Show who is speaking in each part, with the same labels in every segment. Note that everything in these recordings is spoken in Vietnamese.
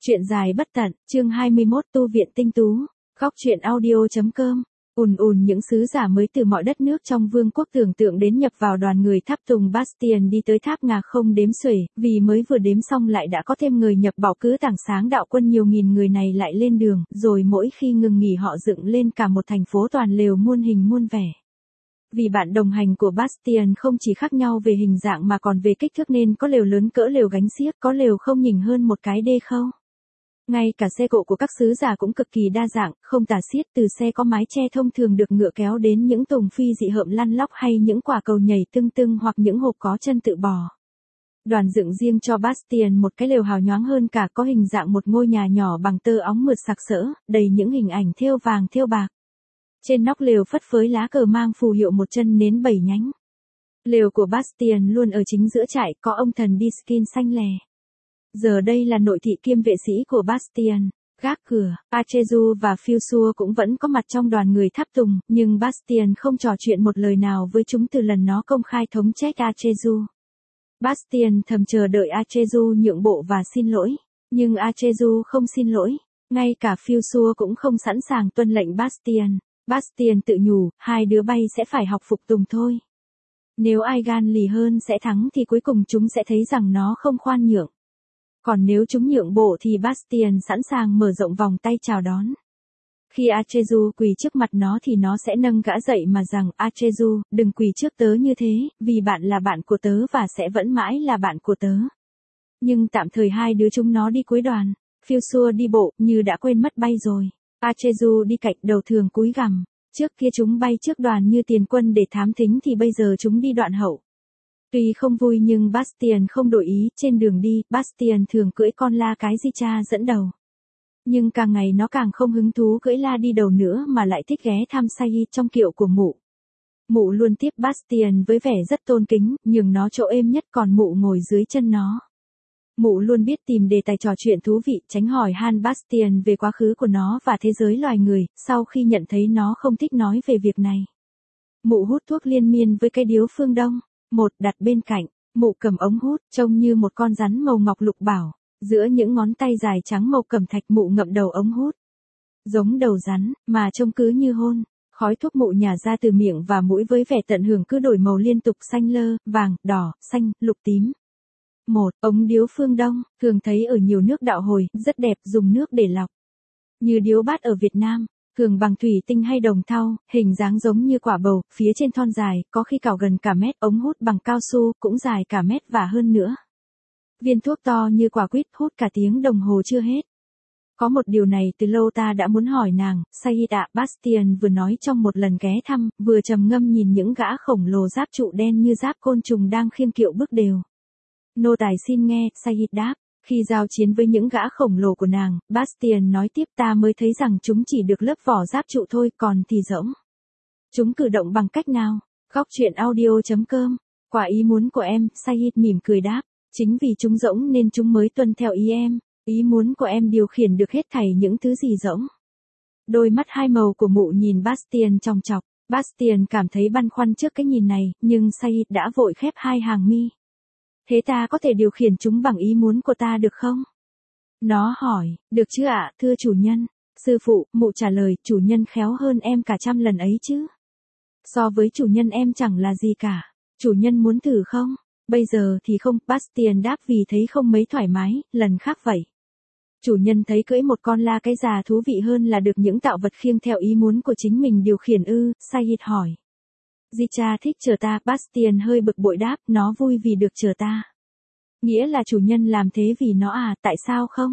Speaker 1: Chuyện dài bất tận, chương 21 tu viện tinh tú, góc truyện audio.com. Những sứ giả mới từ mọi đất nước trong vương quốc tưởng tượng đến nhập vào đoàn người tháp tùng Bastien đi tới tháp ngà không đếm xuể, vì mới vừa đếm xong lại đã có thêm người nhập bảo cứ tảng sáng đạo quân nhiều nghìn người này lại lên đường, rồi mỗi khi ngừng nghỉ họ dựng lên cả một thành phố toàn lều muôn hình muôn vẻ. Vì bạn đồng hành của Bastien không chỉ khác nhau về hình dạng mà còn về kích thước nên có lều lớn cỡ lều gánh xiếc, có lều không nhỉnh hơn một cái đê khâu. Ngay cả xe cộ của các sứ giả cũng cực kỳ đa dạng, không tả xiết, từ xe có mái che thông thường được ngựa kéo đến những tùng phi dị hợm lăn lóc hay những quả cầu nhảy tưng tưng hoặc những hộp có chân tự bò. Đoàn dựng riêng cho Bastien một cái lều hào nhoáng hơn cả, có hình dạng một ngôi nhà nhỏ bằng tơ óng mượt sặc sỡ, đầy những hình ảnh thêu vàng thêu bạc. Trên nóc lều phất phới lá cờ mang phù hiệu một chân nến 7 nhánh. Lều của Bastien luôn ở chính giữa trại, có ông thần Diskin xanh lè. Giờ đây là nội thị kiêm vệ sĩ của Bastien. Gác cửa, Achezu và Philsua cũng vẫn có mặt trong đoàn người tháp tùng, nhưng Bastien không trò chuyện một lời nào với chúng từ lần nó công khai thống trách Achezu. Bastien thầm chờ đợi Achezu nhượng bộ và xin lỗi, nhưng Achezu không xin lỗi, ngay cả Philsua cũng không sẵn sàng tuân lệnh Bastien. Bastien tự nhủ, hai đứa bay sẽ phải học phục tùng thôi. Nếu ai gan lì hơn sẽ thắng thì cuối cùng chúng sẽ thấy rằng nó không khoan nhượng. Còn nếu chúng nhượng bộ thì Bastien sẵn sàng mở rộng vòng tay chào đón. Khi Achezu quỳ trước mặt nó thì nó sẽ nâng gã dậy mà rằng, Achezu, đừng quỳ trước tớ như thế, vì bạn là bạn của tớ và sẽ vẫn mãi là bạn của tớ. Nhưng tạm thời hai đứa chúng nó đi cuối đoàn. Philsua đi bộ, như đã quên mất bay rồi. Achezu đi cạnh, đầu thường cúi gằm. Trước kia chúng bay trước đoàn như tiền quân để thám thính thì bây giờ chúng đi đoạn hậu. Tuy không vui nhưng Bastien không đổi ý, trên đường đi, Bastien thường cưỡi con la cái Zicha dẫn đầu. Nhưng càng ngày nó càng không hứng thú cưỡi la đi đầu nữa mà lại thích ghé thăm Said trong kiệu của mụ. Mụ luôn tiếp Bastien với vẻ rất tôn kính, nhường nó chỗ êm nhất còn mụ ngồi dưới chân nó. Mụ luôn biết tìm đề tài trò chuyện thú vị, tránh hỏi han Bastien về quá khứ của nó và thế giới loài người, sau khi nhận thấy nó không thích nói về việc này. Mụ hút thuốc liên miên với cái điếu phương Đông. Một đặt bên cạnh, mụ cầm ống hút, trông như một con rắn màu ngọc lục bảo, giữa những ngón tay dài trắng màu cẩm thạch mụ ngậm đầu ống hút. Giống đầu rắn, mà trông cứ như hôn, khói thuốc mụ nhả ra từ miệng và mũi với vẻ tận hưởng cứ đổi màu liên tục xanh lơ, vàng, đỏ, xanh, lục tím. Một ống điếu phương Đông, thường thấy ở nhiều nước đạo hồi, rất đẹp, dùng nước để lọc. Như điếu bát ở Việt Nam. Thường bằng thủy tinh hay đồng thau, hình dáng giống như quả bầu, phía trên thon dài, có khi cào gần cả mét, ống hút bằng cao su, cũng dài cả mét và hơn nữa. Viên thuốc to như quả quýt, hút cả tiếng đồng hồ chưa hết. Có một điều này từ lâu ta đã muốn hỏi nàng, Said ạ, Bastien vừa nói trong một lần ghé thăm, vừa trầm ngâm nhìn những gã khổng lồ giáp trụ đen như giáp côn trùng đang khiêng kiệu bước đều. Nô tài xin nghe, Said đáp. Khi giao chiến với những gã khổng lồ của nàng, Bastien nói tiếp, ta mới thấy rằng chúng chỉ được lớp vỏ giáp trụ thôi, còn thì rỗng. Chúng cử động bằng cách nào? Góc truyện audio.com. Quả ý muốn của em, Said mỉm cười đáp. Chính vì chúng rỗng nên chúng mới tuân theo ý em. Ý muốn của em điều khiển được hết thảy những thứ gì rỗng. Đôi mắt hai màu của mụ nhìn Bastien chòng chọc. Bastien cảm thấy băn khoăn trước cái nhìn này, nhưng Said đã vội khép hai hàng mi. Thế ta có thể điều khiển chúng bằng ý muốn của ta được không? Nó hỏi, được chứ ạ, thưa chủ nhân. Sư phụ, mụ trả lời, chủ nhân khéo hơn em cả trăm lần ấy chứ. So với chủ nhân em chẳng là gì cả. Chủ nhân muốn thử không? Bây giờ thì không, Bastien đáp vì thấy không mấy thoải mái, lần khác vậy. Chủ nhân thấy cưỡi một con la cái già thú vị hơn là được những tạo vật khiêng theo ý muốn của chính mình điều khiển ư, Said hỏi. Zicha thích chờ ta, Bastien hơi bực bội đáp, nó vui vì được chờ ta. Nghĩa là chủ nhân làm thế vì nó à, tại sao không?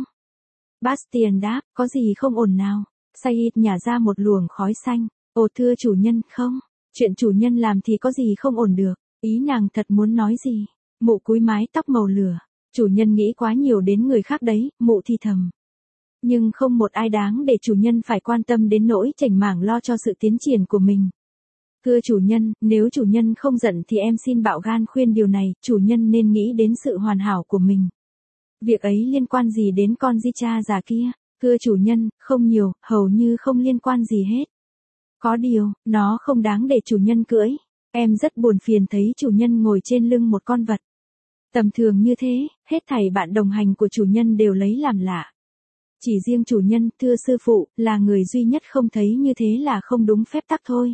Speaker 1: Bastien đáp, có gì không ổn nào? Said nhả ra một luồng khói xanh, ồ thưa chủ nhân, không, chuyện chủ nhân làm thì có gì không ổn được, ý nàng thật muốn nói gì? Mụ cúi mái tóc màu lửa, chủ nhân nghĩ quá nhiều đến người khác đấy, mụ thì thầm. Nhưng không một ai đáng để chủ nhân phải quan tâm đến nỗi chảnh mảng lo cho sự tiến triển của mình. Thưa chủ nhân, nếu chủ nhân không giận thì em xin bạo gan khuyên điều này, chủ nhân nên nghĩ đến sự hoàn hảo của mình. Việc ấy liên quan gì đến con Zicha già kia? Thưa chủ nhân, không nhiều, hầu như không liên quan gì hết. Có điều, nó không đáng để chủ nhân cưỡi. Em rất buồn phiền thấy chủ nhân ngồi trên lưng một con vật. Tầm thường như thế, hết thảy bạn đồng hành của chủ nhân đều lấy làm lạ. Chỉ riêng chủ nhân, thưa sư phụ, là người duy nhất không thấy như thế là không đúng phép tắc thôi.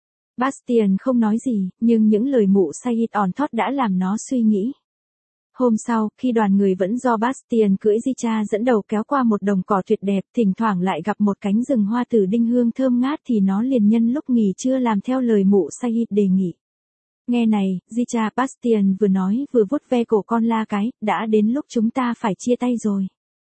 Speaker 1: Bastian không nói gì, nhưng những lời mụ Said on thought đã làm nó suy nghĩ. Hôm sau, khi đoàn người vẫn do Bastian cưỡi Zicha dẫn đầu kéo qua một đồng cỏ tuyệt đẹp, thỉnh thoảng lại gặp một cánh rừng hoa tử đinh hương thơm ngát thì nó liền nhân lúc nghỉ trưa làm theo lời mụ Said đề nghị. Nghe này, Zicha, Bastian vừa nói vừa vuốt ve cổ con la cái, đã đến lúc chúng ta phải chia tay rồi.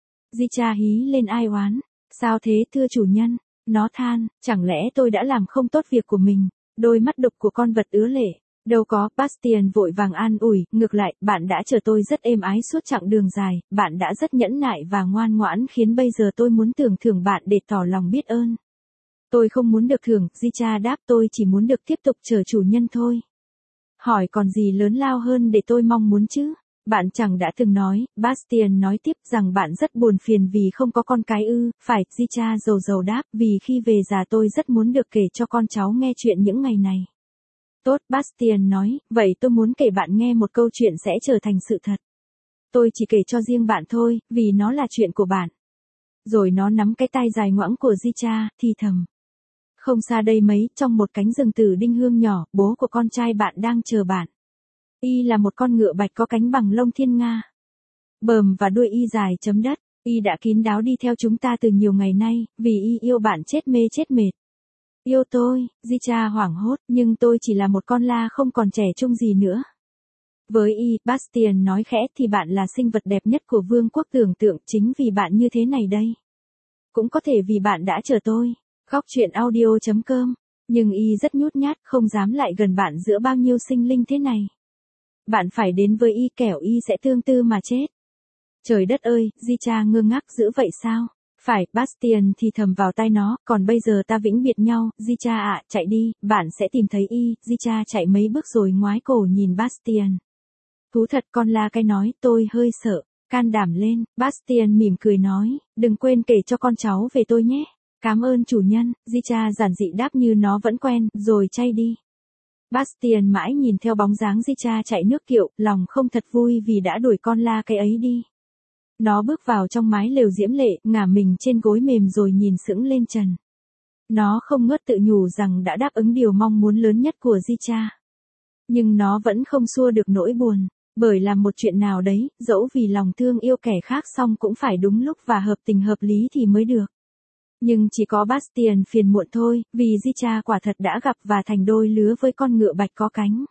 Speaker 1: Zicha hí lên ai oán. Sao thế thưa chủ nhân? Nó than, chẳng lẽ tôi đã làm không tốt việc của mình? Đôi mắt đục của con vật ứa lệ. Đâu có, Bastian vội vàng an ủi, ngược lại, bạn đã chờ tôi rất êm ái suốt chặng đường dài, bạn đã rất nhẫn nại và ngoan ngoãn khiến bây giờ tôi muốn tưởng thưởng bạn để tỏ lòng biết ơn. Tôi không muốn được thưởng, Zicha đáp, tôi chỉ muốn được tiếp tục chờ chủ nhân thôi. Hỏi còn gì lớn lao hơn để tôi mong muốn chứ? Bạn chẳng đã từng nói, Bastian nói tiếp rằng bạn rất buồn phiền vì không có con cái ư, phải, Zicha dầu dầu đáp, vì khi về già tôi rất muốn được kể cho con cháu nghe chuyện những ngày này. Tốt, Bastian nói, vậy tôi muốn kể bạn nghe một câu chuyện sẽ trở thành sự thật. Tôi chỉ kể cho riêng bạn thôi, vì nó là chuyện của bạn. Rồi nó nắm cái tay dài ngoãng của Zicha, thì thầm. Không xa đây mấy, trong một cánh rừng tử đinh hương nhỏ, bố của con trai bạn đang chờ bạn. Y là một con ngựa bạch có cánh bằng lông thiên nga. Bờm và đuôi y dài chấm đất. Y đã kín đáo đi theo chúng ta từ nhiều ngày nay, vì y yêu bạn chết mê chết mệt. Yêu tôi, Zicha hoảng hốt, nhưng tôi chỉ là một con la không còn trẻ trung gì nữa. Với y, Bastian nói khẽ, thì bạn là sinh vật đẹp nhất của vương quốc tưởng tượng, chính vì bạn như thế này đây. Cũng có thể vì bạn đã chờ tôi. Góc truyện audio.com. Nhưng y rất nhút nhát, không dám lại gần bạn giữa bao nhiêu sinh linh thế này. Bạn phải đến với y kẻo y sẽ tương tư mà chết. Trời đất ơi, Zicha ngơ ngác, dữ vậy sao? Phải, Bastian thì thầm vào tai nó, còn bây giờ ta vĩnh biệt nhau, Zicha ạ, chạy đi, bạn sẽ tìm thấy y. Zicha chạy mấy bước rồi ngoái cổ nhìn Bastian. Thú thật, con la cái nói, tôi hơi sợ, can đảm lên. Bastian mỉm cười nói, đừng quên kể cho con cháu về tôi nhé. Cảm ơn chủ nhân, Zicha giản dị đáp như nó vẫn quen, rồi chay đi. Bastian mãi nhìn theo bóng dáng Zicha chạy nước kiệu, lòng không thật vui vì đã đuổi con la cái ấy đi. Nó bước vào trong mái lều diễm lệ, ngả mình trên gối mềm rồi nhìn sững lên trần. Nó không ngớt tự nhủ rằng đã đáp ứng điều mong muốn lớn nhất của Zicha. Nhưng nó vẫn không xua được nỗi buồn, bởi làm một chuyện nào đấy, dẫu vì lòng thương yêu kẻ khác xong cũng phải đúng lúc và hợp tình hợp lý thì mới được. Nhưng chỉ có Bastian phiền muộn thôi, vì Zicha quả thật đã gặp và thành đôi lứa với con ngựa bạch có cánh.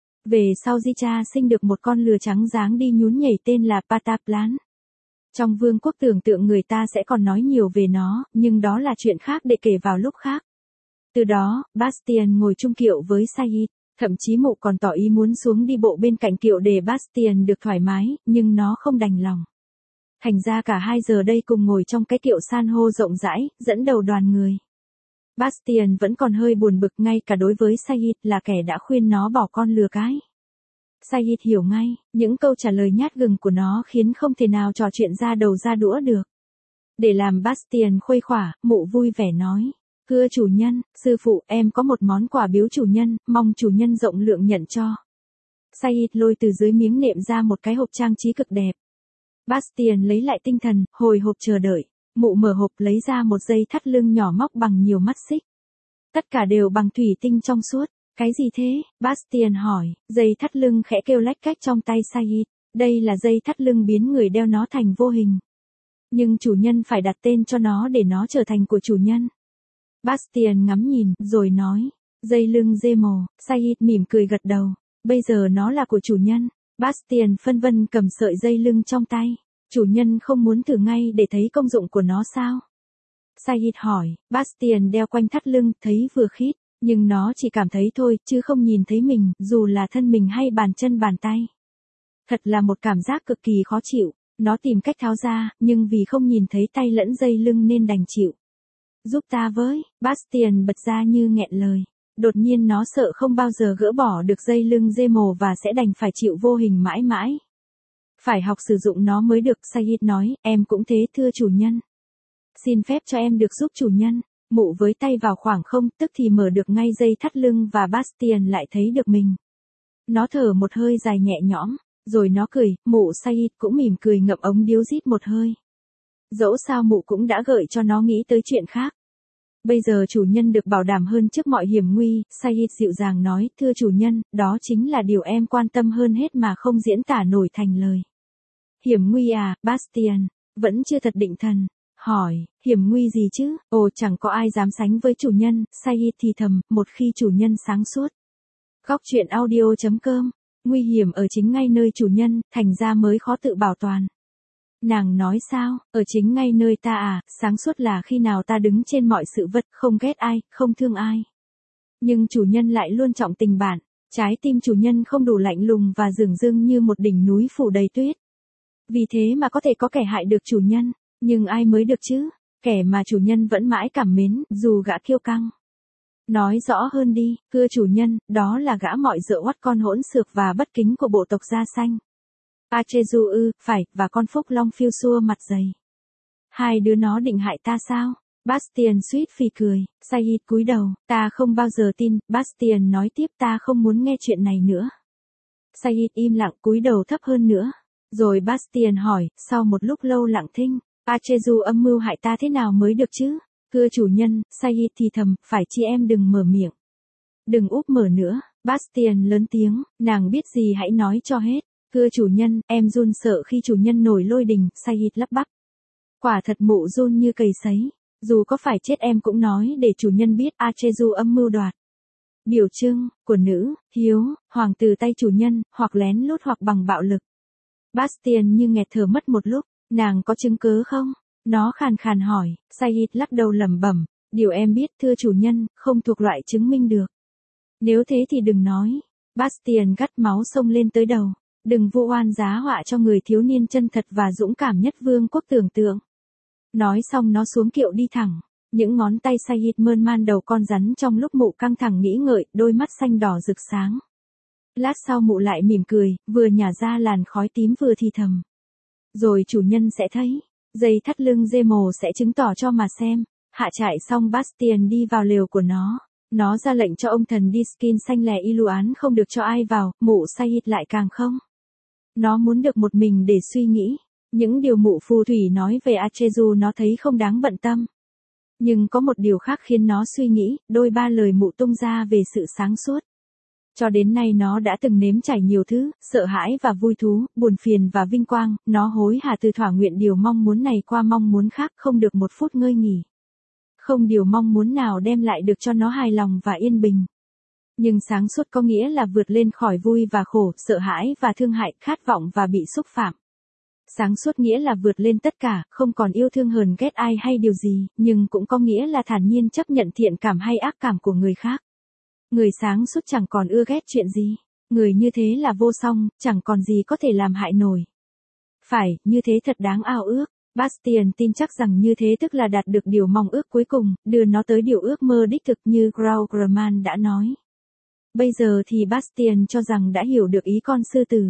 Speaker 1: Về sau Zicha sinh được một con lừa trắng dáng đi nhún nhảy tên là Pataplan. Trong vương quốc tưởng tượng người ta sẽ còn nói nhiều về nó, nhưng đó là chuyện khác để kể vào lúc khác. Từ đó, Bastian ngồi chung kiệu với Said, thậm chí mụ còn tỏ ý muốn xuống đi bộ bên cạnh kiệu để Bastian được thoải mái, nhưng nó không đành lòng. Thành ra cả hai giờ đây cùng ngồi trong cái kiệu san hô rộng rãi, dẫn đầu đoàn người. Bastian vẫn còn hơi buồn bực ngay cả đối với Said là kẻ đã khuyên nó bỏ con lừa cái. Said hiểu ngay, những câu trả lời nhát gừng của nó khiến không thể nào trò chuyện ra đầu ra đũa được. Để làm Bastian khuây khỏa, mụ vui vẻ nói. Thưa chủ nhân, sư phụ em có một món quà biếu chủ nhân, mong chủ nhân rộng lượng nhận cho. Said lôi từ dưới miếng nệm ra một cái hộp trang trí cực đẹp. Bastian lấy lại tinh thần, hồi hộp chờ đợi. Mụ mở hộp lấy ra một dây thắt lưng nhỏ móc bằng nhiều mắt xích. Tất cả đều bằng thủy tinh trong suốt. Cái gì thế? Bastian hỏi. Dây thắt lưng khẽ kêu lách cách trong tay Said. Đây là dây thắt lưng biến người đeo nó thành vô hình. Nhưng chủ nhân phải đặt tên cho nó để nó trở thành của chủ nhân. Bastian ngắm nhìn, rồi nói. Dây lưng dê mồ. Said mỉm cười gật đầu. Bây giờ nó là của chủ nhân. Bastian phân vân cầm sợi dây lưng trong tay. Chủ nhân không muốn thử ngay để thấy công dụng của nó sao? Said hỏi. Bastian đeo quanh thắt lưng, thấy vừa khít. Nhưng nó chỉ cảm thấy thôi, chứ không nhìn thấy mình, dù là thân mình hay bàn chân bàn tay. Thật là một cảm giác cực kỳ khó chịu. Nó tìm cách tháo ra, nhưng vì không nhìn thấy tay lẫn dây lưng nên đành chịu. Giúp ta với, Bastian bật ra như nghẹn lời. Đột nhiên nó sợ không bao giờ gỡ bỏ được dây lưng dê mồ và sẽ đành phải chịu vô hình mãi mãi. Phải học sử dụng nó mới được, Said nói, em cũng thế thưa chủ nhân. Xin phép cho em được giúp chủ nhân. Mụ với tay vào khoảng không, tức thì mở được ngay dây thắt lưng và Bastian lại thấy được mình. Nó thở một hơi dài nhẹ nhõm, rồi nó cười, mụ Said cũng mỉm cười ngậm ống điếu rít một hơi. Dẫu sao mụ cũng đã gợi cho nó nghĩ tới chuyện khác. Bây giờ chủ nhân được bảo đảm hơn trước mọi hiểm nguy, Sayid dịu dàng nói, thưa chủ nhân, đó chính là điều em quan tâm hơn hết mà không diễn tả nổi thành lời. Hiểm nguy à, Bastien, vẫn chưa thật định thần. Hỏi, hiểm nguy gì chứ? Ồ, chẳng có ai dám sánh với chủ nhân, Sayid thì thầm, một khi chủ nhân sáng suốt. Góc truyện audio.com, nguy hiểm ở chính ngay nơi chủ nhân, thành ra mới khó tự bảo toàn. Nàng nói sao, ở chính ngay nơi ta à, sáng suốt là khi nào ta đứng trên mọi sự vật, không ghét ai, không thương ai. Nhưng chủ nhân lại luôn trọng tình bạn, trái tim chủ nhân không đủ lạnh lùng và dửng dưng như một đỉnh núi phủ đầy tuyết. Vì thế mà có thể có kẻ hại được chủ nhân, nhưng ai mới được chứ, kẻ mà chủ nhân vẫn mãi cảm mến, dù gã kiêu căng. Nói rõ hơn đi, thưa chủ nhân, đó là gã mọi dợ oắt con hỗn xược và bất kính của bộ tộc da xanh. Achezu ư, phải, và con Phúc Long phiêu xua mặt dày. Hai đứa nó định hại ta sao? Bastien suýt phì cười, Sayid cúi đầu, ta không bao giờ tin, Bastien nói tiếp, ta không muốn nghe chuyện này nữa. Sayid im lặng cúi đầu thấp hơn nữa. Rồi Bastien hỏi, sau một lúc lâu lặng thinh, Achezu âm mưu hại ta thế nào mới được chứ? Thưa chủ nhân, Sayid thì thầm, phải chi em đừng mở miệng. Đừng úp mở nữa, Bastien lớn tiếng, nàng biết gì hãy nói cho hết. Thưa chủ nhân, em run sợ khi chủ nhân nổi lôi đình, Sayid lắp bắp. Quả thật mụ run như cầy sấy, dù có phải chết em cũng nói để chủ nhân biết Achezu âm mưu đoạt. Biểu trưng, của nữ, hiếu, hoàng từ tay chủ nhân, hoặc lén lút hoặc bằng bạo lực. Bastien như nghẹt thở mất một lúc, nàng có chứng cớ không? Nó khàn khàn hỏi, Sayid lắc đầu lẩm bẩm, điều em biết thưa chủ nhân, không thuộc loại chứng minh được. Nếu thế thì đừng nói. Bastien gắt máu xông lên tới đầu. Đừng vu oan giá họa cho người thiếu niên chân thật và dũng cảm nhất vương quốc tưởng tượng. Nói xong nó xuống kiệu đi thẳng. Những ngón tay Sayid mơn man đầu con rắn trong lúc mụ căng thẳng nghĩ ngợi, đôi mắt xanh đỏ rực sáng. Lát sau mụ lại mỉm cười, vừa nhả ra làn khói tím vừa thì thầm. Rồi chủ nhân sẽ thấy, dây thắt lưng dê mồ sẽ chứng tỏ cho mà xem. Hạ trại xong Bastien đi vào lều của nó. Nó ra lệnh cho ông thần Diskin xanh lè Iluán không được cho ai vào, mụ Sayid lại càng không. Nó muốn được một mình để suy nghĩ. Những điều mụ phù thủy nói về Achezu nó thấy không đáng bận tâm. Nhưng có một điều khác khiến nó suy nghĩ, đôi ba lời mụ tung ra về sự sáng suốt. Cho đến nay nó đã từng nếm trải nhiều thứ, sợ hãi và vui thú, buồn phiền và vinh quang, nó hối hả từ thỏa nguyện điều mong muốn này qua mong muốn khác, không được một phút ngơi nghỉ. Không điều mong muốn nào đem lại được cho nó hài lòng và yên bình. Nhưng sáng suốt có nghĩa là vượt lên khỏi vui và khổ, sợ hãi và thương hại, khát vọng và bị xúc phạm. Sáng suốt nghĩa là vượt lên tất cả, không còn yêu thương hờn ghét ai hay điều gì, nhưng cũng có nghĩa là thản nhiên chấp nhận thiện cảm hay ác cảm của người khác. Người sáng suốt chẳng còn ưa ghét chuyện gì. Người như thế là vô song, chẳng còn gì có thể làm hại nổi. Phải, như thế thật đáng ao ước. Bastien tin chắc rằng như thế tức là đạt được điều mong ước cuối cùng, đưa nó tới điều ước mơ đích thực như Grauman đã nói. Bây giờ thì Bastien cho rằng đã hiểu được ý con sư tử.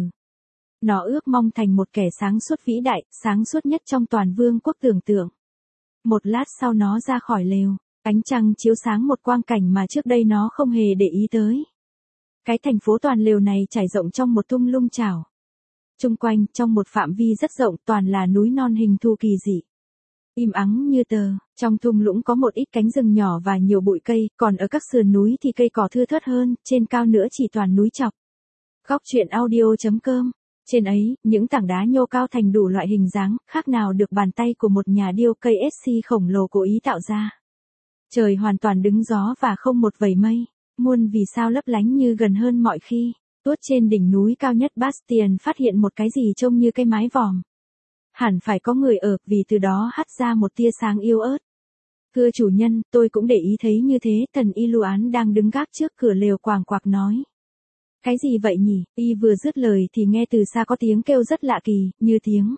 Speaker 1: Nó ước mong thành một kẻ sáng suốt vĩ đại, sáng suốt nhất trong toàn vương quốc tưởng tượng. Một lát sau nó ra khỏi lều, ánh trăng chiếu sáng một quang cảnh mà trước đây nó không hề để ý tới. Cái thành phố toàn lều này trải rộng trong một thung lũng chảo. Chung quanh, trong một phạm vi rất rộng, toàn là núi non hình thù kỳ dị. Im ắng như tờ, trong thung lũng có một ít cánh rừng nhỏ và nhiều bụi cây, còn ở các sườn núi thì cây cỏ thưa thớt hơn, trên cao nữa chỉ toàn núi chọc. Góc truyện audio.com. Trên ấy, những tảng đá nhô cao thành đủ loại hình dáng, khác nào được bàn tay của một nhà điêu cây SC khổng lồ cố ý tạo ra. Trời hoàn toàn đứng gió và không một vẩy mây, muôn vì sao lấp lánh như gần hơn mọi khi. Tuốt trên đỉnh núi cao nhất Bastien phát hiện một cái gì trông như cái mái vòm. Hẳn phải có người ở, vì từ đó hắt ra một tia sáng yếu ớt. Thưa chủ nhân, tôi cũng để ý thấy như thế, thần Iluán đang đứng gác trước cửa lều quàng quạc nói. Cái gì vậy nhỉ? Y vừa dứt lời thì nghe từ xa có tiếng kêu rất lạ kỳ, như tiếng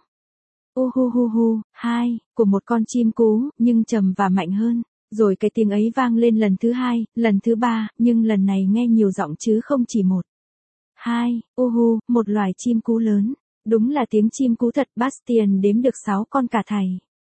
Speaker 1: u hu hu hu, hai, của một con chim cú, nhưng trầm và mạnh hơn. Rồi cái tiếng ấy vang lên lần thứ hai, lần thứ ba, nhưng lần này nghe nhiều giọng chứ không chỉ một. Hai, hu, một loài chim cú lớn. Đúng là tiếng chim cú thật, Bastien đếm được 6 con cả thầy.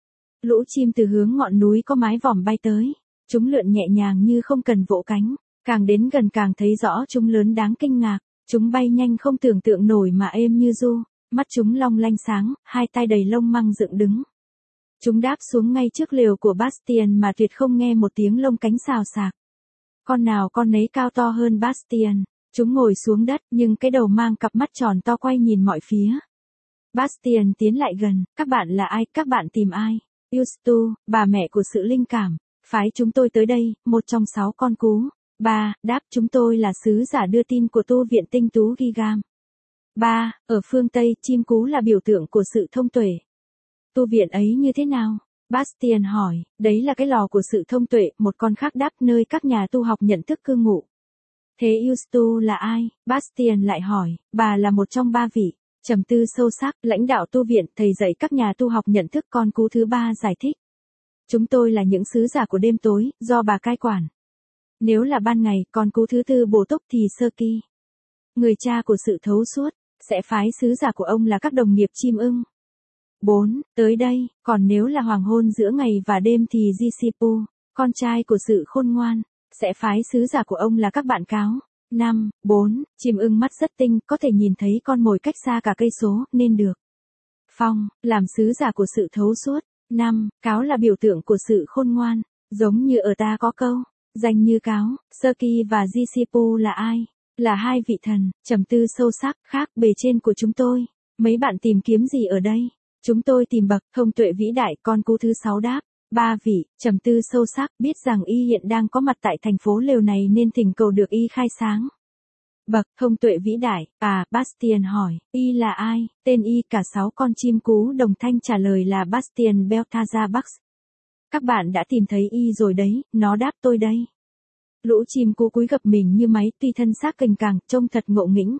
Speaker 1: Lũ chim từ hướng ngọn núi có mái vòm bay tới. Chúng lượn nhẹ nhàng như không cần vỗ cánh. Càng đến gần càng thấy rõ chúng lớn đáng kinh ngạc. Chúng bay nhanh không tưởng tượng nổi mà êm như ru. Mắt chúng long lanh sáng, hai tai đầy lông măng dựng đứng. Chúng đáp xuống ngay trước lều của Bastien mà tuyệt không nghe một tiếng lông cánh xào xạc. Con nào con nấy cao to hơn Bastien. Chúng ngồi xuống đất nhưng cái đầu mang cặp mắt tròn to quay nhìn mọi phía. Bastien tiến lại gần, các bạn là ai, các bạn tìm ai? Yustu, bà mẹ của sự linh cảm, phái chúng tôi tới đây, một trong 6 con cú. 3. Đáp chúng tôi là sứ giả đưa tin của tu viện tinh tú Gigam. 3. Ở phương Tây, chim cú là biểu tượng của sự thông tuệ. Tu viện ấy như thế nào? Bastien hỏi, đấy là cái lò của sự thông tuệ, một con khác đáp nơi các nhà tu học nhận thức cư ngụ. Thế Yustu là ai? Bastien lại hỏi, bà là một trong 3 vị. Trầm tư sâu sắc, lãnh đạo tu viện, thầy dạy các nhà tu học nhận thức. Con cú thứ 3 giải thích. Chúng tôi là những sứ giả của đêm tối, do bà cai quản. Nếu là ban ngày, con cú thứ 4 bổ túc thì Sơ Kỳ, người cha của sự thấu suốt, sẽ phái sứ giả của ông là các đồng nghiệp chim ưng. 4. Tới đây, còn nếu là hoàng hôn giữa ngày và đêm thì Jisipu, con trai của sự khôn ngoan, sẽ phái sứ giả của ông là các bạn cáo. 5. 4. Chim ưng mắt rất tinh, có thể nhìn thấy con mồi cách xa cả cây số, nên được phong làm sứ giả của sự thấu suốt. 5. Cáo là biểu tượng của sự khôn ngoan, giống như ở ta có câu, danh như cáo. Sơ Kỳ và Jisipu là ai? Là 2 vị thần, trầm tư sâu sắc, khác bề trên của chúng tôi. Mấy bạn tìm kiếm gì ở đây? Chúng tôi tìm bậc thông tuệ vĩ đại. Con cú thứ 6 đáp. 3 vị, trầm tư sâu sắc, biết rằng y hiện đang có mặt tại thành phố lều này nên thỉnh cầu được y khai sáng. Bậc thông tuệ vĩ đại, Bastien hỏi, y là ai? Tên y. Cả 6 con chim cú đồng thanh trả lời là Bastien Belthaza Bax. Các bạn đã tìm thấy y rồi đấy, nó đáp tôi đây. Lũ chim cú cúi gập mình như máy, tuy thân xác cành càng, trông thật ngộ nghĩnh.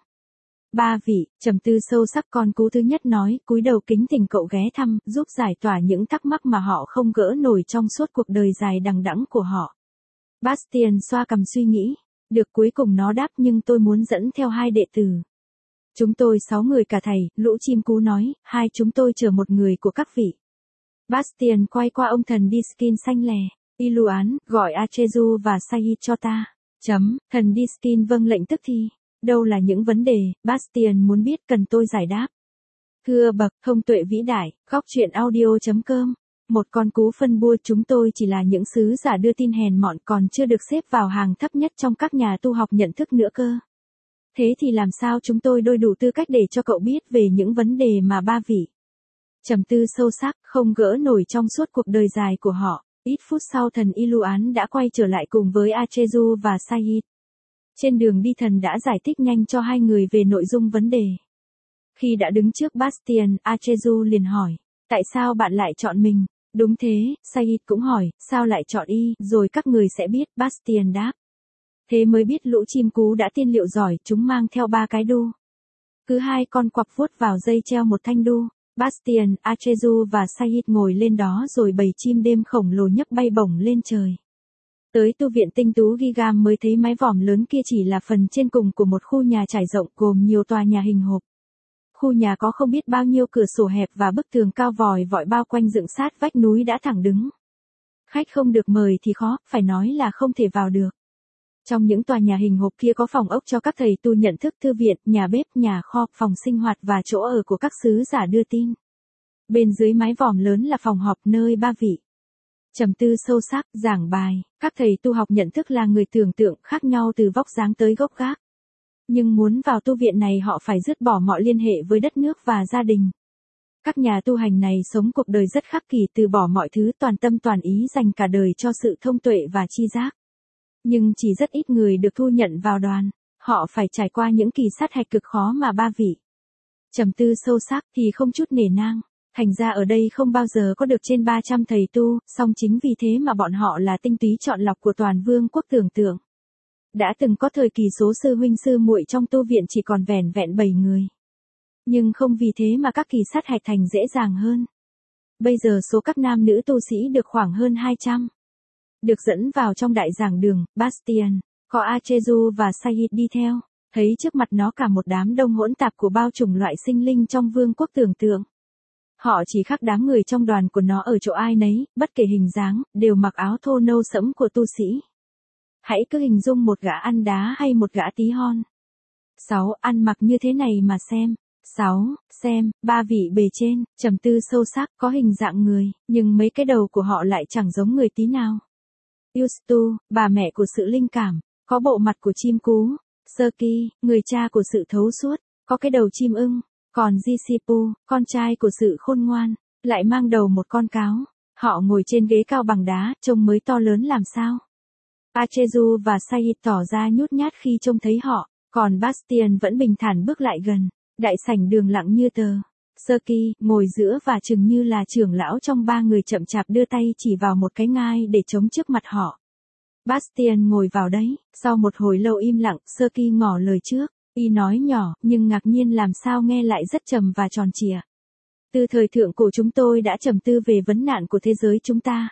Speaker 1: 3 vị, trầm tư sâu sắc. Con cú thứ nhất nói, cúi đầu kính thỉnh cậu ghé thăm, giúp giải tỏa những thắc mắc mà họ không gỡ nổi trong suốt cuộc đời dài đằng đẵng của họ. Bastien xoa cằm suy nghĩ. Được, cuối cùng nó đáp, nhưng tôi muốn dẫn theo 2 đệ tử. Chúng tôi 6 người cả thầy. Lũ chim cú nói, 2 chúng tôi chở 1 người của các vị. Bastien quay qua ông thần Diskin xanh lè. Iluán, gọi Achezu và Said cho ta. Thần Diskin vâng lệnh tức thì. Đâu là những vấn đề, Bastien muốn biết, cần tôi giải đáp? Thưa bậc thông tuệ vĩ đại, góc chuyện audio.com. Một con cú phân bua, chúng tôi chỉ là những sứ giả đưa tin hèn mọn, còn chưa được xếp vào hàng thấp nhất trong các nhà tu học nhận thức nữa cơ. Thế thì làm sao chúng tôi đôi đủ tư cách để cho cậu biết về những vấn đề mà 3 vị trầm tư sâu sắc không gỡ nổi trong suốt cuộc đời dài của họ? Ít phút sau thần Iluán đã quay trở lại cùng với Achezu và Said. Trên đường đi thần đã giải thích nhanh cho 2 người về nội dung vấn đề. Khi đã đứng trước Bastien, Achezu liền hỏi, tại sao bạn lại chọn mình? Đúng thế, Said cũng hỏi, sao lại chọn y, rồi các người sẽ biết, Bastien đáp. Thế mới biết lũ chim cú đã tiên liệu giỏi, chúng mang theo 3 cái đu. Cứ 2 con quặp vuốt vào dây treo một thanh đu. Bastien, Achezu và Said ngồi lên đó rồi bầy chim đêm khổng lồ nhấc bay bổng lên trời. Tới tu viện tinh tú Gigam mới thấy mái vòm lớn kia chỉ là phần trên cùng của một khu nhà trải rộng gồm nhiều tòa nhà hình hộp. Khu nhà có không biết bao nhiêu cửa sổ hẹp và bức tường cao vòi vọi bao quanh dựng sát vách núi đã thẳng đứng. Khách không được mời thì khó, phải nói là không thể vào được. Trong những tòa nhà hình hộp kia có phòng ốc cho các thầy tu nhận thức, thư viện, nhà bếp, nhà kho, phòng sinh hoạt và chỗ ở của các sứ giả đưa tin. Bên dưới mái vòm lớn là phòng họp nơi 3 vị trầm tư sâu sắc giảng bài. Các thầy tu học nhận thức là người tưởng tượng khác nhau từ vóc dáng tới gốc gác. Nhưng muốn vào tu viện này họ phải dứt bỏ mọi liên hệ với đất nước và gia đình. Các nhà tu hành này sống cuộc đời rất khắc kỷ, từ bỏ mọi thứ, toàn tâm toàn ý dành cả đời cho sự thông tuệ và tri giác. Nhưng chỉ rất ít người được thu nhận vào đoàn. Họ phải trải qua những kỳ sát hạch cực khó mà 3 vị trầm tư sâu sắc thì không chút nể nang. Thành ra ở đây không bao giờ có được trên 300 thầy tu, song chính vì thế mà bọn họ là tinh túy chọn lọc của toàn vương quốc tưởng tượng. Đã từng có thời kỳ số sư huynh sư muội trong tu viện chỉ còn vẻn vẹn 7 người. Nhưng không vì thế mà các kỳ sát hạch thành dễ dàng hơn. Bây giờ số các nam nữ tu sĩ được khoảng hơn 200. Được dẫn vào trong đại giảng đường, Bastien, có Achezu và Said đi theo, thấy trước mặt nó cả một đám đông hỗn tạp của bao chủng loại sinh linh trong vương quốc tưởng tượng. Họ chỉ khác đám người trong đoàn của nó ở chỗ ai nấy, bất kể hình dáng, đều mặc áo thô nâu sẫm của tu sĩ. Hãy cứ hình dung một gã ăn đá hay một gã tí hon. 6. Ăn mặc như thế này mà xem. 6. Xem, ba vị bề trên, trầm tư sâu sắc, có hình dạng người, nhưng mấy cái đầu của họ lại chẳng giống người tí nào. Yustu, bà mẹ của sự linh cảm, có bộ mặt của chim cú. Serki, người cha của sự thấu suốt, có cái đầu chim ưng. Còn Jisipu, con trai của sự khôn ngoan, lại mang đầu một con cáo. Họ ngồi trên ghế cao bằng đá, trông mới to lớn làm sao. Achezu và Said tỏ ra nhút nhát khi trông thấy họ, còn Bastian vẫn bình thản bước lại gần. Đại sảnh đường lặng như tờ. Serki, ngồi giữa và chừng như là trưởng lão trong ba người chậm chạp đưa tay chỉ vào một cái ngai để chống trước mặt họ. Bastian ngồi vào đấy, sau một hồi lâu im lặng, Serki ngỏ lời trước. Y nói nhỏ, nhưng ngạc nhiên làm sao nghe lại rất trầm và tròn trịa. Từ thời thượng cổ chúng tôi đã trầm tư về vấn nạn của thế giới chúng ta.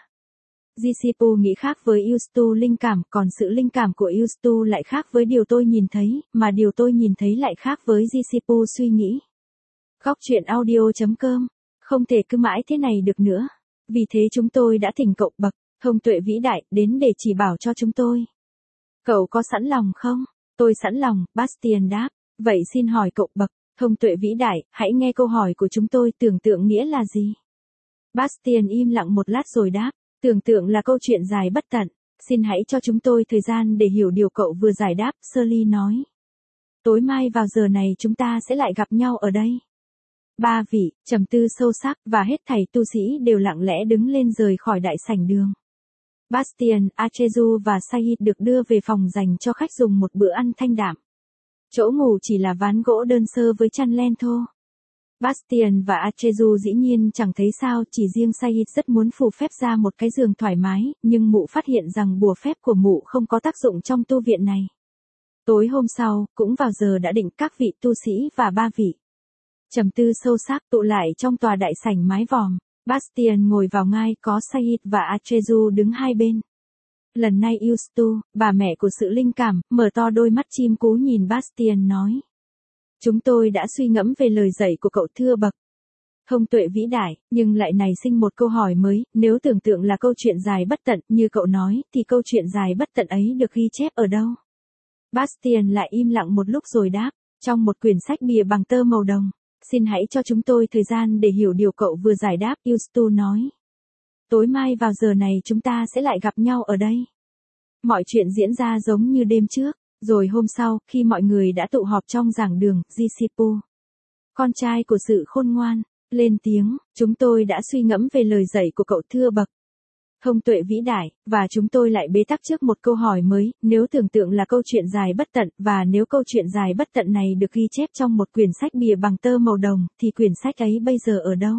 Speaker 1: Jisipu nghĩ khác với Yustu linh cảm, còn sự linh cảm của Yustu lại khác với điều tôi nhìn thấy, mà điều tôi nhìn thấy lại khác với Jisipu suy nghĩ. Góc truyện audio.com. Không thể cứ mãi thế này được nữa. Vì thế chúng tôi đã thỉnh cậu bậc thông tuệ vĩ đại đến để chỉ bảo cho chúng tôi. Cậu có sẵn lòng không? Tôi sẵn lòng, Bastian đáp. Vậy xin hỏi cậu bậc thông tuệ vĩ đại, hãy nghe câu hỏi của chúng tôi, tưởng tượng nghĩa là gì? Bastian im lặng một lát rồi đáp. Tưởng tượng là câu chuyện dài bất tận. Xin hãy cho chúng tôi thời gian để hiểu điều cậu vừa giải đáp, Shirley nói. Tối mai vào giờ này chúng ta sẽ lại gặp nhau ở đây. Ba vị, trầm tư sâu sắc, và hết thảy tu sĩ đều lặng lẽ đứng lên rời khỏi đại sảnh đường. Bastian, Achezu và Said được đưa về phòng dành cho khách dùng một bữa ăn thanh đạm. Chỗ ngủ chỉ là ván gỗ đơn sơ với chăn len thô. Bastian và Achezu dĩ nhiên chẳng thấy sao, chỉ riêng Said rất muốn phù phép ra một cái giường thoải mái, nhưng mụ phát hiện rằng bùa phép của mụ không có tác dụng trong tu viện này. Tối hôm sau, cũng vào giờ đã định, các vị tu sĩ và ba vị trầm tư sâu sắc tụ lại trong tòa đại sảnh mái vòm. Bastian ngồi vào ngai, có Said và Achezu đứng hai bên. Lần này Yustu, bà mẹ của sự linh cảm, mở to đôi mắt chim cú nhìn Bastian nói. Chúng tôi đã suy ngẫm về lời dạy của cậu thưa bậc thông tuệ vĩ đại, nhưng lại nảy sinh một câu hỏi mới, nếu tưởng tượng là câu chuyện dài bất tận như cậu nói, thì câu chuyện dài bất tận ấy được ghi chép ở đâu? Bastian lại im lặng một lúc rồi đáp, trong một quyển sách bìa bằng tơ màu đồng. Xin hãy cho chúng tôi thời gian để hiểu điều cậu vừa giải đáp, Yustu nói. Tối mai vào giờ này chúng ta sẽ lại gặp nhau ở đây. Mọi chuyện diễn ra giống như đêm trước, rồi hôm sau, khi mọi người đã tụ họp trong giảng đường, Jisipu, con trai của sự khôn ngoan, lên tiếng, chúng tôi đã suy ngẫm về lời dạy của cậu thưa bậc thông tuệ vĩ đại, và chúng tôi lại bế tắc trước một câu hỏi mới, nếu tưởng tượng là câu chuyện dài bất tận, và nếu câu chuyện dài bất tận này được ghi chép trong một quyển sách bìa bằng tơ màu đồng, thì quyển sách ấy bây giờ ở đâu?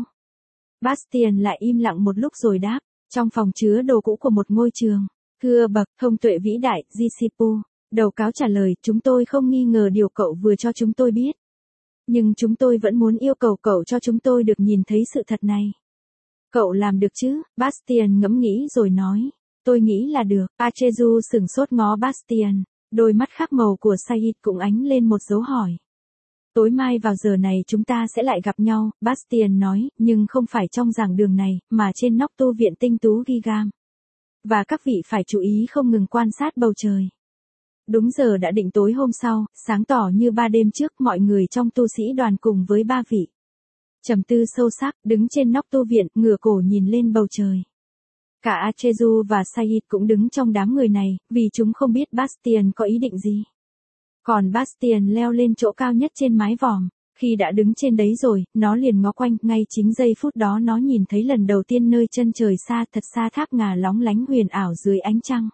Speaker 1: Bastian lại im lặng một lúc rồi đáp, trong phòng chứa đồ cũ của một ngôi trường. Thưa bậc thông tuệ vĩ đại, Jisipu, đầu cáo trả lời, chúng tôi không nghi ngờ điều cậu vừa cho chúng tôi biết. Nhưng chúng tôi vẫn muốn yêu cầu cậu cho chúng tôi được nhìn thấy sự thật này. Cậu làm được chứ? Bastian ngẫm nghĩ rồi nói. Tôi nghĩ là được. Achezu sửng sốt ngó Bastian. Đôi mắt khác màu của Said cũng ánh lên một dấu hỏi. Tối mai vào giờ này chúng ta sẽ lại gặp nhau, Bastian nói, nhưng không phải trong giảng đường này, mà trên nóc tu viện tinh tú Gigam. Và các vị phải chú ý không ngừng quan sát bầu trời. Đúng giờ đã định tối hôm sau, sáng tỏ như 3 đêm trước, mọi người trong tu sĩ đoàn cùng với 3 vị trầm tư sâu sắc, đứng trên nóc tu viện, ngửa cổ nhìn lên bầu trời. Cả Achezu và Said cũng đứng trong đám người này, vì chúng không biết Bastian có ý định gì. Còn Bastian leo lên chỗ cao nhất trên mái vòm. Khi đã đứng trên đấy rồi, nó liền ngó quanh, ngay chính giây phút đó nó nhìn thấy lần đầu tiên nơi chân trời xa, thật xa tháp ngà lóng lánh huyền ảo dưới ánh trăng.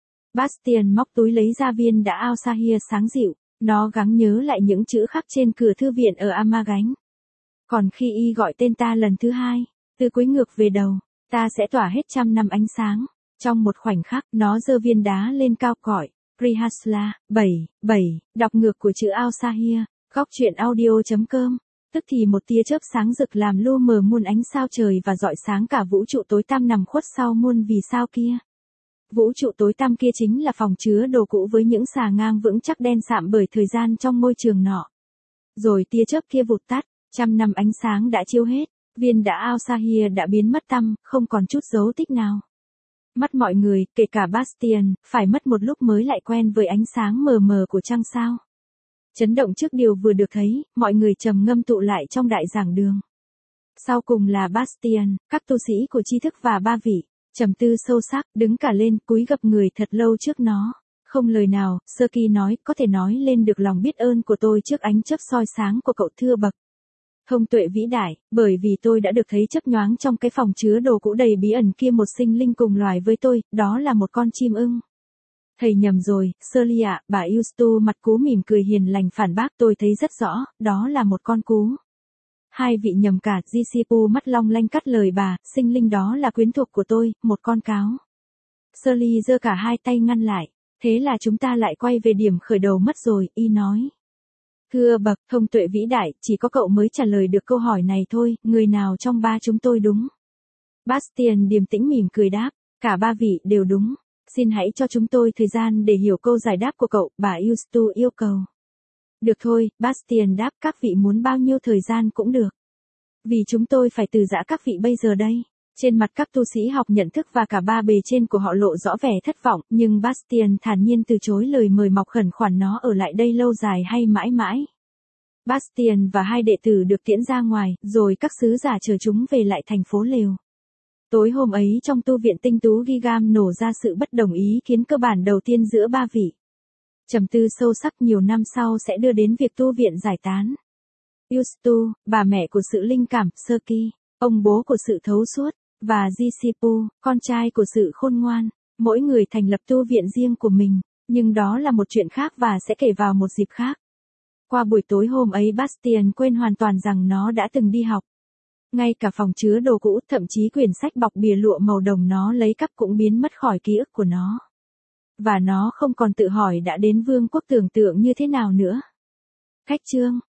Speaker 1: Bastian móc túi lấy ra viên đã ao Sahir sáng dịu, nó gắng nhớ lại những chữ khắc trên cửa thư viện ở Amagánh. Còn khi y gọi tên ta lần thứ hai, từ cuối ngược về đầu, ta sẽ tỏa hết 100 năm ánh sáng. Trong một khoảnh khắc, nó giơ viên đá lên cao cõi. Prihasla, 7, đọc ngược của chữ ao Sahir, góc truyện audio.com. Tức thì một tia chớp sáng rực làm lu mờ muôn ánh sao trời và rọi sáng cả vũ trụ tối tăm nằm khuất sau muôn vì sao kia. Vũ trụ tối tăm kia chính là phòng chứa đồ cũ với những xà ngang vững chắc đen sạm bởi thời gian trong môi trường nọ. Rồi tia chớp kia vụt tắt, 100 năm ánh sáng đã chiếu hết, viên đã ao Sahir đã biến mất tăm, không còn chút dấu tích nào. Mắt mọi người, kể cả Bastian, phải mất một lúc mới lại quen với ánh sáng mờ mờ của trăng sao. Chấn động trước điều vừa được thấy, mọi người trầm ngâm tụ lại trong đại giảng đường. Sau cùng là Bastian, các tu sĩ của tri thức và ba vị, trầm tư sâu sắc, đứng cả lên, cúi gập người thật lâu trước nó. Không lời nào, Sơ Kỳ nói, có thể nói lên được lòng biết ơn của tôi trước ánh chớp soi sáng của cậu thưa bậc. Thông tuệ vĩ đại, bởi vì tôi đã được thấy chớp nhoáng trong cái phòng chứa đồ cũ đầy bí ẩn kia một sinh linh cùng loài với tôi, đó là một con chim ưng. Thầy nhầm rồi, Shirley ạ, bà Eustu mặt cú mỉm cười hiền lành phản bác, tôi thấy rất rõ, đó là một con cú. Hai vị nhầm cả, Jisipu mắt long lanh cắt lời bà, sinh linh đó là quyến thuộc của tôi, một con cáo. Shirley giơ cả hai tay ngăn lại, thế là chúng ta lại quay về điểm khởi đầu mất rồi, y nói. Thưa bậc, thông tuệ vĩ đại, chỉ có cậu mới trả lời được câu hỏi này thôi, người nào trong ba chúng tôi đúng? Bastian điềm tĩnh mỉm cười đáp, cả ba vị đều đúng. Xin hãy cho chúng tôi thời gian để hiểu câu giải đáp của cậu, bà Eustu yêu cầu. Được thôi, Bastian đáp, các vị muốn bao nhiêu thời gian cũng được. Vì chúng tôi phải từ giã các vị bây giờ đây. Trên mặt các tu sĩ học nhận thức và cả ba bề trên của họ lộ rõ vẻ thất vọng, nhưng Bastian thản nhiên từ chối lời mời mọc khẩn khoản nó ở lại đây lâu dài hay mãi mãi. Bastian và hai đệ tử được tiễn ra ngoài, rồi các sứ giả chờ chúng về lại thành phố lều. Tối hôm ấy trong tu viện tinh tú Gigam nổ ra sự bất đồng ý kiến cơ bản đầu tiên giữa ba vị. Trầm tư sâu sắc nhiều năm sau sẽ đưa đến việc tu viện giải tán. Eustu, bà mẹ của sự linh cảm, Sơ Kỳ, ông bố của sự thấu suốt, và Jisipu, con trai của sự khôn ngoan, mỗi người thành lập tu viện riêng của mình, nhưng đó là một chuyện khác và sẽ kể vào một dịp khác. Qua buổi tối hôm ấy Bastian quên hoàn toàn rằng nó đã từng đi học. Ngay cả phòng chứa đồ cũ, thậm chí quyển sách bọc bìa lụa màu đồng nó lấy cắp cũng biến mất khỏi ký ức của nó. Và nó không còn tự hỏi đã đến vương quốc tưởng tượng như thế nào nữa. Khách chương